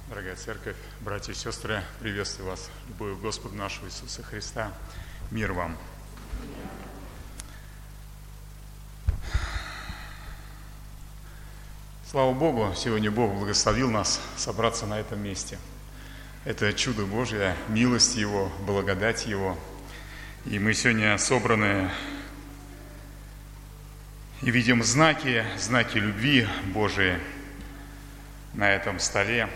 Дорогая Церковь, братья и сестры, приветствую вас, любовью Господа нашего Иисуса Христа. Мир вам. Слава Богу, сегодня Бог благословил нас собраться на этом месте. Это чудо Божье, милость Его, благодать Его. И мы сегодня собраны и видим знаки любви Божией на этом столе.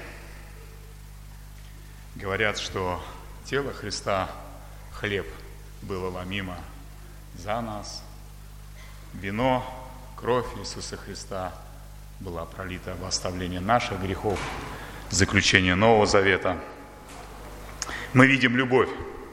Говорят, что тело Христа, хлеб, было ломимо за нас. Вино, кровь Иисуса Христа была пролита во оставление наших грехов, заключение Нового Завета. Мы видим любовь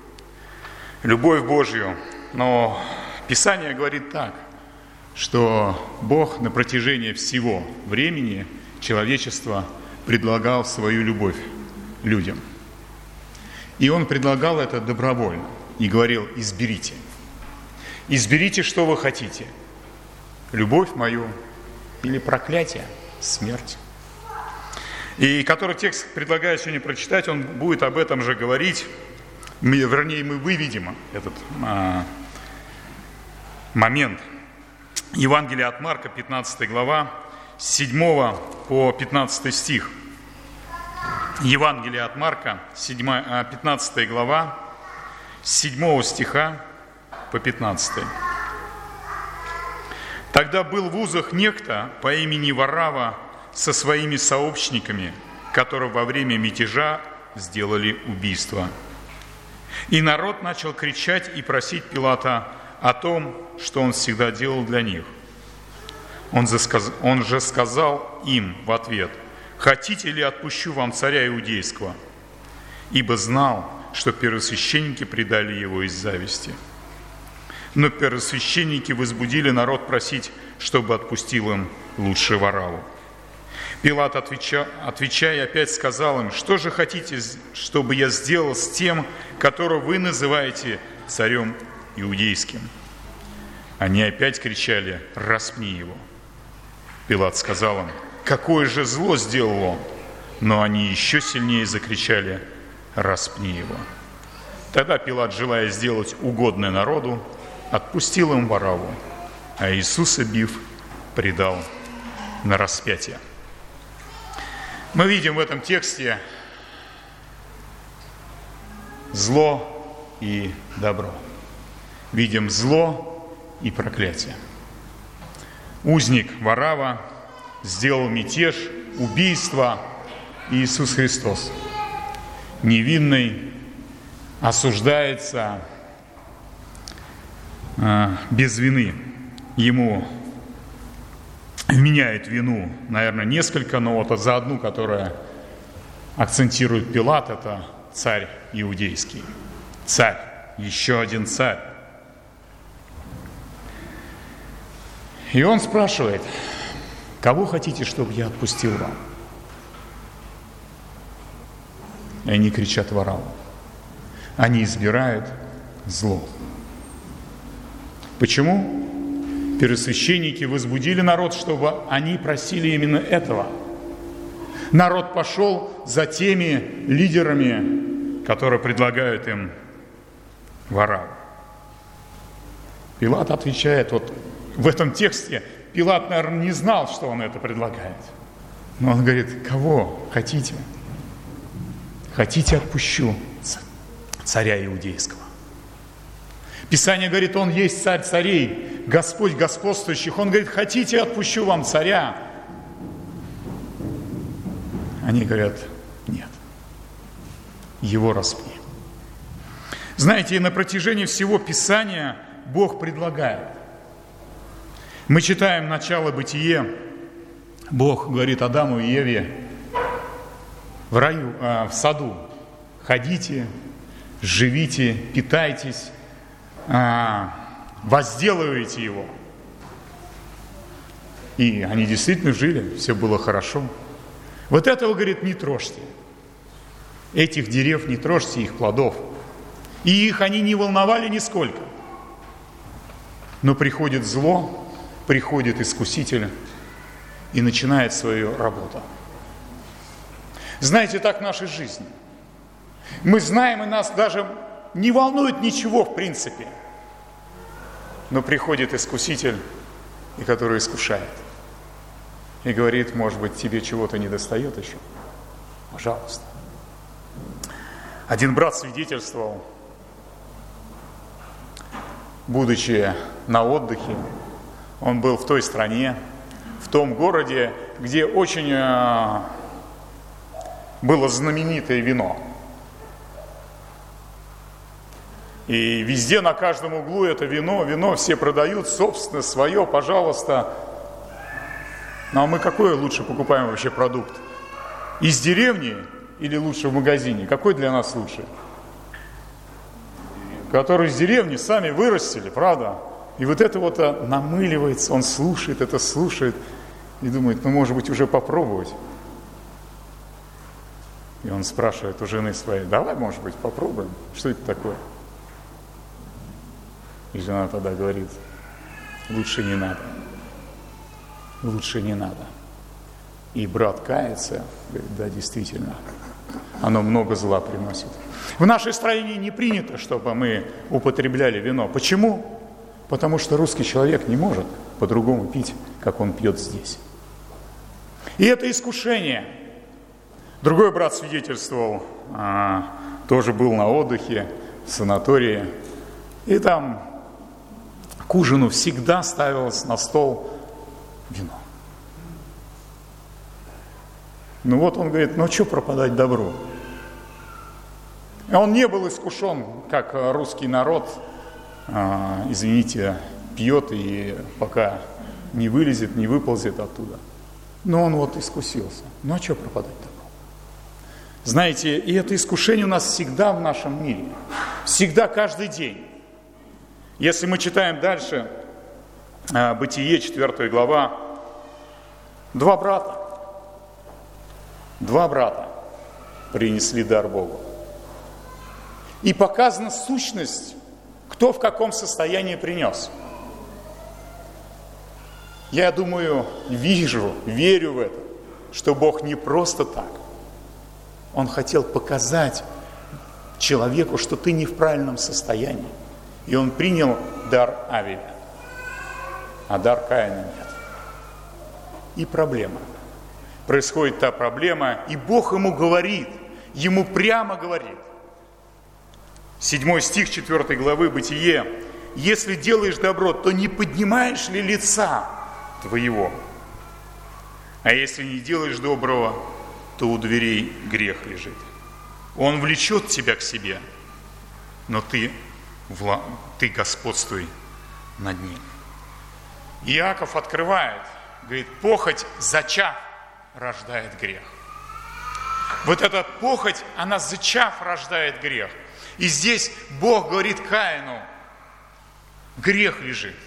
Божью, но Писание говорит так, что Бог на протяжении всего времени человечества предлагал свою любовь людям. И Он предлагал это добровольно и говорил: изберите. Изберите, что вы хотите. Любовь мою или проклятие, смерть. И который текст предлагаю сегодня прочитать, он будет об этом же говорить. Мы выведем этот момент. Евангелие от Марка, 15 глава, с 7 по 15 стих. Евангелие от Марка, 15 глава, с 7 стиха по 15. «Тогда был в узах некто по имени Варава со своими сообщниками, которые во время мятежа сделали убийство. И народ начал кричать и просить Пилата о том, что он всегда делал для них. Он же сказал им в ответ: «Хотите ли, отпущу вам царя иудейского?» Ибо знал, что первосвященники предали его из зависти. Но первосвященники возбудили народ просить, чтобы отпустил им лучше Варавву. Пилат, отвечая, опять сказал им: «Что же хотите, чтобы я сделал с тем, которого вы называете царем иудейским?» Они опять кричали: «Распни его!» Пилат сказал им: «Какое же зло сделал он?» Но они еще сильнее закричали: «Распни его!» Тогда Пилат, желая сделать угодное народу, отпустил им Варавву, а Иисуса, бив, предал на распятие. Мы видим в этом тексте зло и добро. Видим зло и проклятие. Узник Варавва сделал мятеж, убийство, и Иисус Христос, невинный, осуждается без вины. Ему вменяет вину, наверное, несколько, но вот за одну, которая акцентирует Пилат, это царь иудейский. Царь, еще один царь. И он спрашивает: «Кого хотите, чтобы я отпустил вам?» И они кричат: «Варавву». Они избирают зло. Почему? Первосвященники возбудили народ, чтобы они просили именно этого. Народ пошел за теми лидерами, которые предлагают им Варавву. Пилат отвечает, вот в этом тексте Пилат, наверное, не знал, что он это предлагает. Но он говорит: «Кого хотите? Хотите, отпущу царя иудейского». Писание говорит: Он есть царь царей, Господь господствующих. Он говорит: «Хотите, отпущу вам царя?» Они говорят: «Нет, его распни». Знаете, и на протяжении всего Писания Бог предлагает. Мы читаем начало Бытие. Бог говорит Адаму и Еве в саду: «Ходите, живите, питайтесь, возделывайте его». И они действительно жили, все было хорошо. Вот этого, говорит, не трожьте. Этих дерев не трожьте, их плодов. И их они не волновали нисколько. Но приходит зло, приходит искуситель и начинает свою работу. Знаете, так в нашей жизни. Мы знаем, и нас даже не волнует ничего в принципе. Но приходит искуситель, и который искушает. И говорит, может быть, тебе чего-то недостает еще? Пожалуйста. Один брат свидетельствовал, будучи на отдыхе, он был в той стране, в том городе, где очень было знаменитое вино. И везде, на каждом углу это вино все продают, собственно, свое, пожалуйста. Ну а мы какой лучше покупаем вообще продукт? Из деревни или лучше в магазине? Какой для нас лучше? Который из деревни сами вырастили, правда? И вот это вот намыливается, он слушает и думает, ну может быть уже попробовать. И он спрашивает у жены своей, давай, может быть, попробуем, что это такое? И жена тогда говорит, лучше не надо. Лучше не надо. И брат кается, говорит, да, действительно, оно много зла приносит. В нашей стране не принято, чтобы мы употребляли вино. Почему? Потому что русский человек не может по-другому пить, как он пьет здесь. И это искушение. Другой брат свидетельствовал, тоже был на отдыхе в санатории, и там к ужину всегда ставилось на стол вино. Ну вот он говорит, ну что пропадать добру? Он не был искушен, как русский народ, извините, пьет и пока не вылезет, не выползет оттуда. Но он вот искусился. Ну а что пропадать добру? Знаете, и это искушение у нас всегда в нашем мире. Всегда, каждый день. Если мы читаем дальше, Бытие, 4 глава, два брата принесли дар Богу. И показана сущность, кто в каком состоянии принес. Я думаю, верю в это, что Бог не просто так. Он хотел показать человеку, что ты не в правильном состоянии. И он принял дар Авеля, а дар Каина нет. И проблема. Происходит та проблема, и Бог ему говорит, ему прямо говорит. 7 стих 4 главы Бытие. «Если делаешь добро, то не поднимаешь ли лица твоего? А если не делаешь доброго, то у дверей грех лежит. Он влечет тебя к себе, но ты господствуй над ним». Иаков открывает, говорит, похоть, зачав, рождает грех. Вот эта похоть, она зачав рождает грех. И здесь Бог говорит Каину, грех лежит.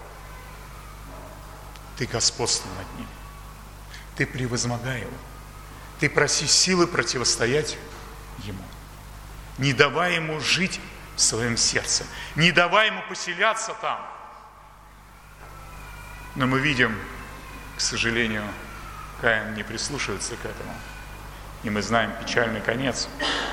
Ты господствуй над ним. Ты превозмогай его. Ты проси силы противостоять ему. Не давай ему жить в своем сердце. Не давай ему поселяться там. Но мы видим, к сожалению, Каин не прислушивается к этому. И мы знаем печальный конец.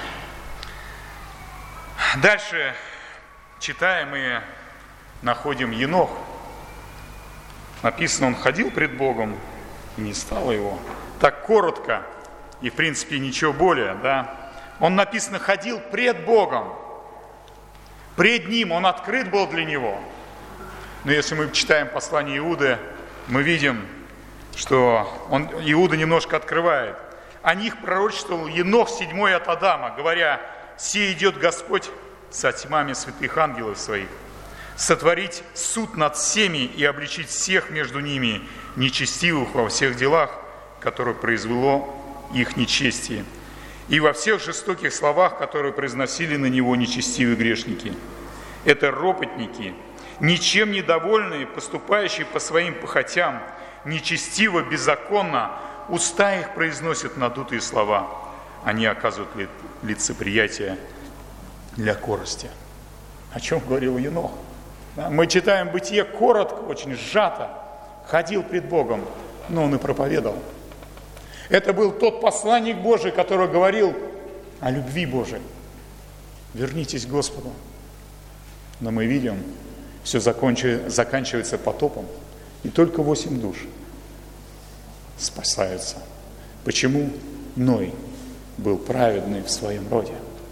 Дальше читаем и находим Енох. Написано, он ходил пред Богом, и не стало его. Так коротко, и в принципе ничего более, да. Он, написано, ходил пред Богом. Пред Ним, он открыт был для Него. Но если мы читаем послание Иуды, мы видим, что Иуда немножко открывает. О них пророчествовал Енох 7 от Адама, говоря, «Се идет Господь со тьмами святых ангелов своих, сотворить суд над всеми и обличить всех между ними нечестивых во всех делах, которые произвело их нечестие, и во всех жестоких словах, которые произносили на него нечестивые грешники. Это ропотники, ничем недовольные, поступающие по своим похотям, нечестиво, беззаконно, уста их произносят надутые слова. Они оказывают лицеприятие для корости». О чем говорил Енох? Мы читаем Бытие коротко, очень сжато. Ходил пред Богом, но он и проповедовал. Это был тот посланник Божий, который говорил о любви Божией. Вернитесь к Господу. Но мы видим, все заканчивается потопом, и только 8 душ спасаются. Почему? Ной был праведный в своем роде.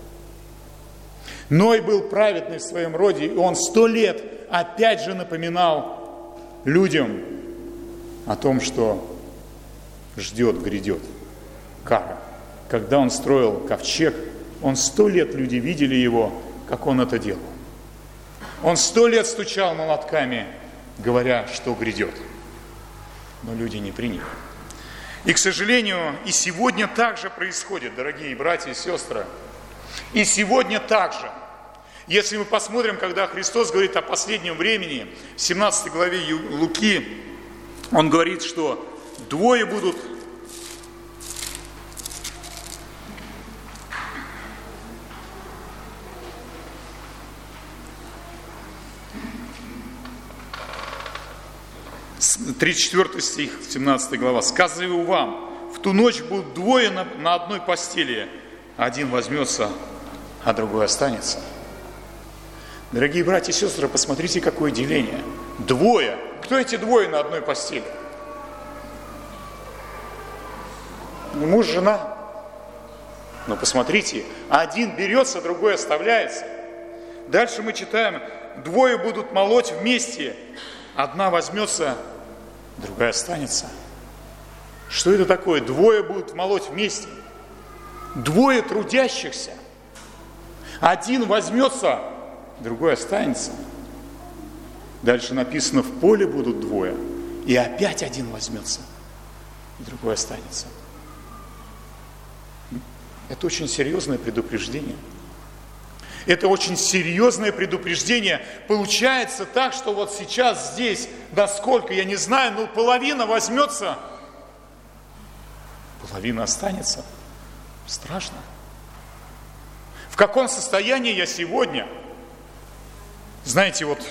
Ной был праведный в своем роде, и он 100 лет опять же напоминал людям о том, что грядет кара. Когда он строил ковчег, он 100 лет люди видели его, как он это делал. Он 100 лет стучал молотками, говоря, что грядет. Но люди не приняли. И, к сожалению, и сегодня так же происходит, дорогие братья и сестры. И сегодня так же. Если мы посмотрим, когда Христос говорит о последнем времени, в 17 главе Луки, Он говорит, что 2 будут – 34 стих, 17 глава. «Сказываю вам, в ту ночь будут 2 на одной постели, один возьмется, а другой останется». Дорогие братья и сестры, посмотрите, какое деление. 2. Кто эти 2 на одной постели? Муж, жена. Но посмотрите, один берется, другой оставляется. Дальше мы читаем, 2 будут молоть вместе, одна возьмется, другая останется. Что это такое? 2 будут молоть вместе. 2 трудящихся. Один возьмется, другой останется. Дальше написано, в поле будут 2, и опять один возьмется, и другой останется. Это очень серьезное предупреждение. Это очень серьезное предупреждение. Получается так, что вот сейчас здесь, да сколько, я не знаю, но половина возьмется, половина останется. Страшно. В каком состоянии я сегодня? Знаете, вот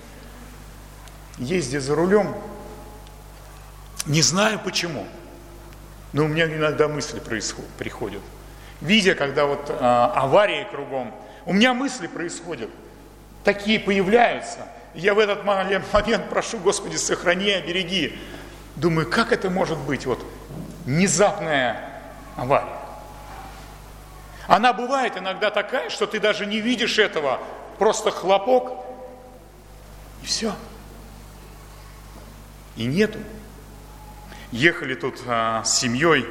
ездя за рулем, не знаю почему, но у меня иногда мысли приходят. Видя, когда вот аварии кругом, у меня мысли происходят, такие появляются. Я в этот момент прошу, Господи, сохрани, обереги. Думаю, как это может быть, вот внезапная авария? Она бывает иногда такая, что ты даже не видишь этого, просто хлопок, и все. И нету. Ехали тут с семьей,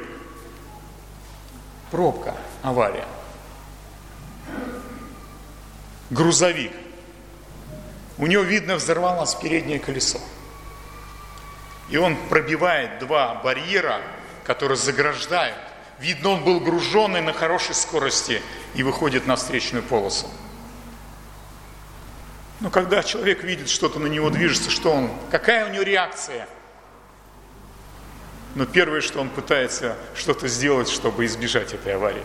пробка, авария. Грузовик. У него, видно, взорвалось переднее колесо. И он пробивает 2 барьера, которые заграждают. Видно, он был груженный на хорошей скорости и выходит на встречную полосу. Но когда человек видит, что-то на него движется, какая у него реакция? Но первое, что он пытается что-то сделать, чтобы избежать этой аварии.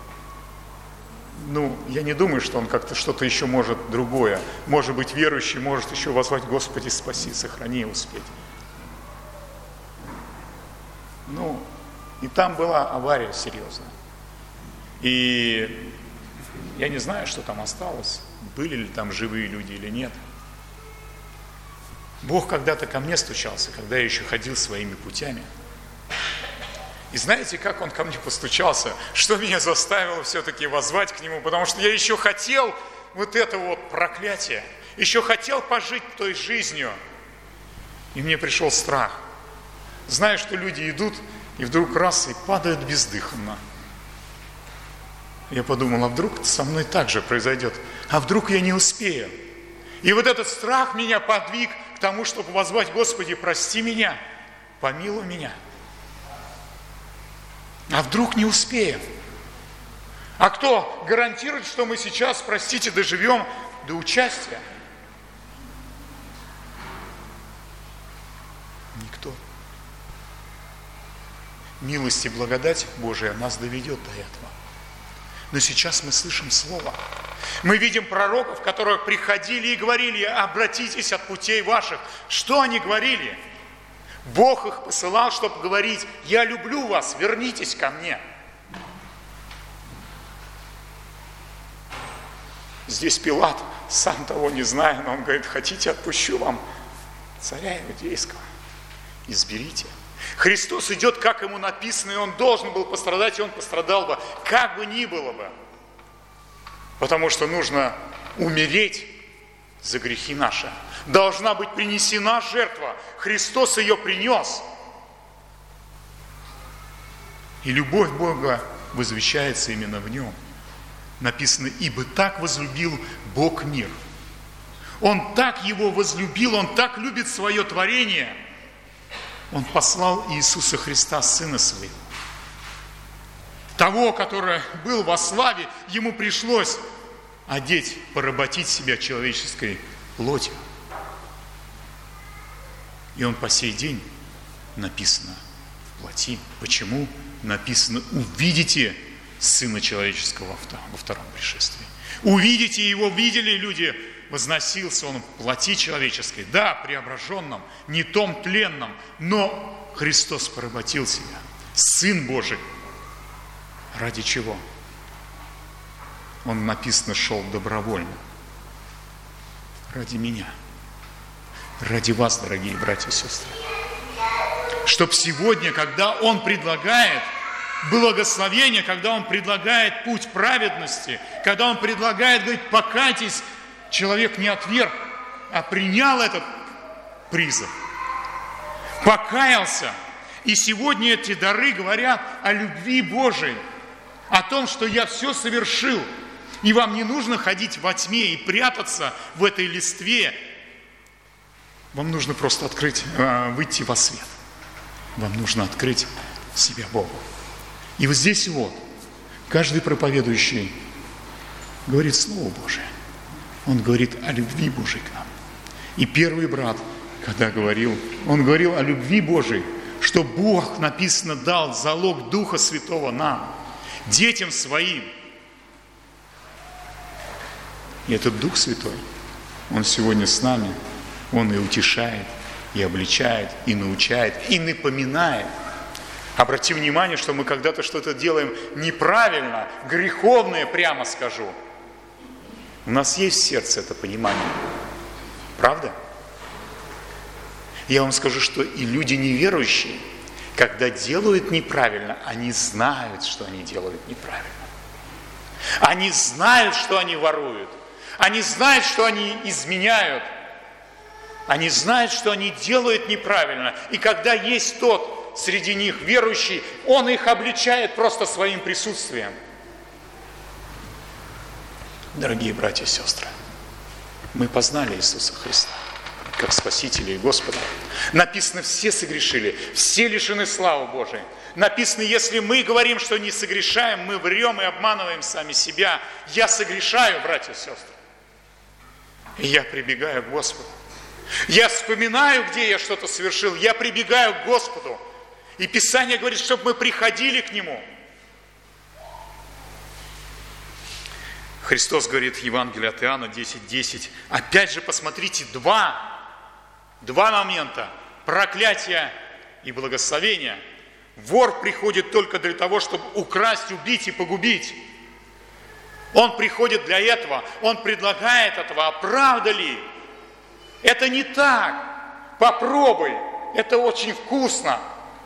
Я не думаю, что он как-то что-то еще может другое. Может быть, верующий может еще воззвать: Господи, спаси, сохрани, успеть. И там была авария серьезная. И я не знаю, что там осталось, были ли там живые люди или нет. Бог когда-то ко мне стучался, когда я еще ходил своими путями. И знаете, как Он ко мне постучался? Что меня заставило все-таки воззвать к Нему? Потому что я еще хотел вот это вот проклятие, еще хотел пожить той жизнью. И мне пришел страх. Зная, что люди идут, и вдруг раз, и падают бездыханно. Я подумал, а вдруг со мной так же произойдет? А вдруг я не успею? И вот этот страх меня подвиг к тому, чтобы воззвать: Господи, прости меня, помилуй меня. А вдруг не успеем? А кто гарантирует, что мы сейчас, простите, доживем до участия? Никто. Милость и благодать Божия нас доведет до этого. Но сейчас мы слышим Слово. Мы видим пророков, которые приходили и говорили: обратитесь от путей ваших. Что они говорили? Бог их посылал, чтобы говорить: я люблю вас, вернитесь ко мне. Здесь Пилат, сам того не зная, но он говорит: хотите, отпущу вам царя иудейского, изберите. Христос идет, как ему написано, и он должен был пострадать, и он пострадал бы, как бы ни было бы. Потому что нужно умереть за грехи наши. Должна быть принесена жертва. Христос ее принес. И любовь Бога возвещается именно в нем. Написано: ибо так возлюбил Бог мир. Он так его возлюбил, Он так любит свое творение. Он послал Иисуса Христа, Сына Своего. Того, который был во славе, Ему пришлось одеть, поработить себя человеческой плотью. И Он по сей день, написано, в плоти. Почему? Написано: увидите Сына Человеческого во втором пришествии. Увидите Его, видели люди, возносился Он в плоти человеческой, да, преображенном, не том тленном, но Христос поработил себя. Сын Божий. Ради чего? Он, написано, шел добровольно. Ради меня. Ради вас, дорогие братья и сестры. Чтоб сегодня, когда Он предлагает благословение, когда Он предлагает путь праведности, когда Он предлагает, говорит: покайтесь, человек не отверг, а принял этот призыв, покаялся. И сегодня эти дары говорят о любви Божией, о том, что я все совершил, и вам не нужно ходить во тьме и прятаться в этой листве. Вам нужно просто выйти во свет. Вам нужно открыть себя Богу. И вот здесь вот каждый проповедующий говорит Слово Божие. Он говорит о любви Божией к нам. И первый брат, когда говорил, он говорил о любви Божией, что Бог, написано, дал залог Духа Святого нам, детям своим. И этот Дух Святой, Он сегодня с нами, Он и утешает, и обличает, и научает, и напоминает. Обрати внимание, что мы когда-то что-то делаем неправильно, греховное, прямо скажу. У нас есть в сердце это понимание. Правда? Я вам скажу, что и люди неверующие, когда делают неправильно, они знают, что они делают неправильно. Они знают, что они воруют. Они знают, что они изменяют. Они знают, что они делают неправильно. И когда есть тот среди них верующий, он их обличает просто своим присутствием. Дорогие братья и сестры, мы познали Иисуса Христа как Спасителя и Господа. Написано: все согрешили, все лишены славы Божией. Написано: если мы говорим, что не согрешаем, мы врем и обманываем сами себя. Я согрешаю, братья и сестры. И я прибегаю к Господу. Я вспоминаю, где я что-то совершил, я прибегаю к Господу. И Писание говорит, чтобы мы приходили к Нему. Христос говорит в Евангелии от Иоанна 10:10. Опять же, посмотрите, два момента. Проклятие и благословение. Вор приходит только для того, чтобы украсть, убить и погубить. Он приходит для этого, он предлагает этого. А правда ли? Это не так. Попробуй. Это очень вкусно.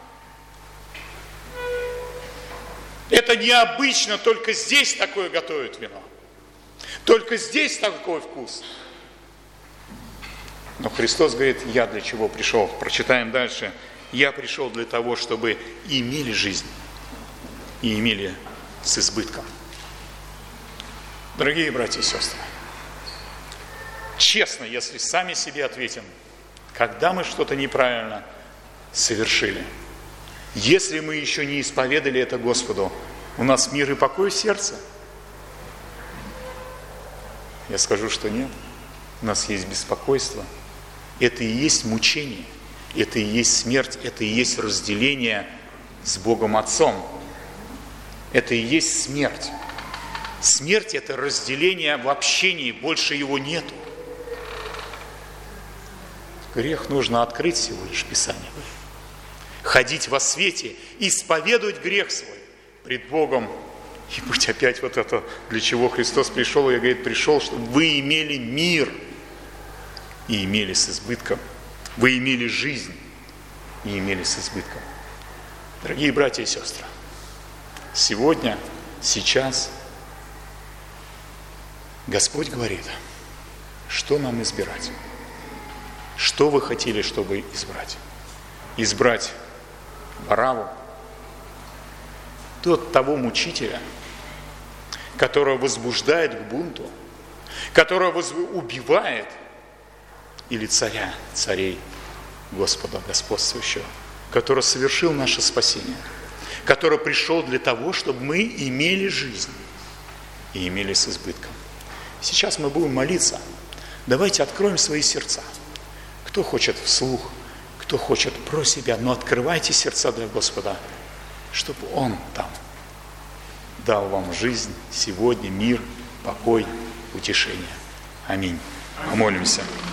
Это необычно, только здесь такое готовят вино. Только здесь такой вкус. Но Христос говорит: я для чего пришел? Прочитаем дальше. Я пришел для того, чтобы имели жизнь. И имели с избытком. Дорогие братья и сестры, честно, если сами себе ответим, когда мы что-то неправильно совершили, если мы еще не исповедали это Господу, у нас мир и покой в сердце? Я скажу, что нет. У нас есть беспокойство. Это и есть мучение. Это и есть смерть. Это и есть разделение с Богом Отцом. Это и есть смерть. Смерть – это разделение в общении. Больше его нету. Грех нужно открыть всего лишь, Писание говорит. ходить во свете, исповедовать грех свой пред Богом и быть опять вот это, для чего Христос пришел. И говорит, пришел, чтобы вы имели мир и имели с избытком. Вы имели жизнь и имели с избытком. Дорогие братья и сестры, сегодня, сейчас Господь говорит, что нам избирать? Что вы хотели, чтобы избрать? Избрать Вараву, того мучителя, которого возбуждает к бунту, которого убивает, или царя, царей, Господа господствующего, который совершил наше спасение, который пришел для того, чтобы мы имели жизнь и имели с избытком. Сейчас мы будем молиться. Давайте откроем свои сердца. Кто хочет вслух, кто хочет про себя, но открывайте сердца для Господа, чтобы Он там дал вам жизнь сегодня, мир, покой, утешение. Аминь. Помолимся.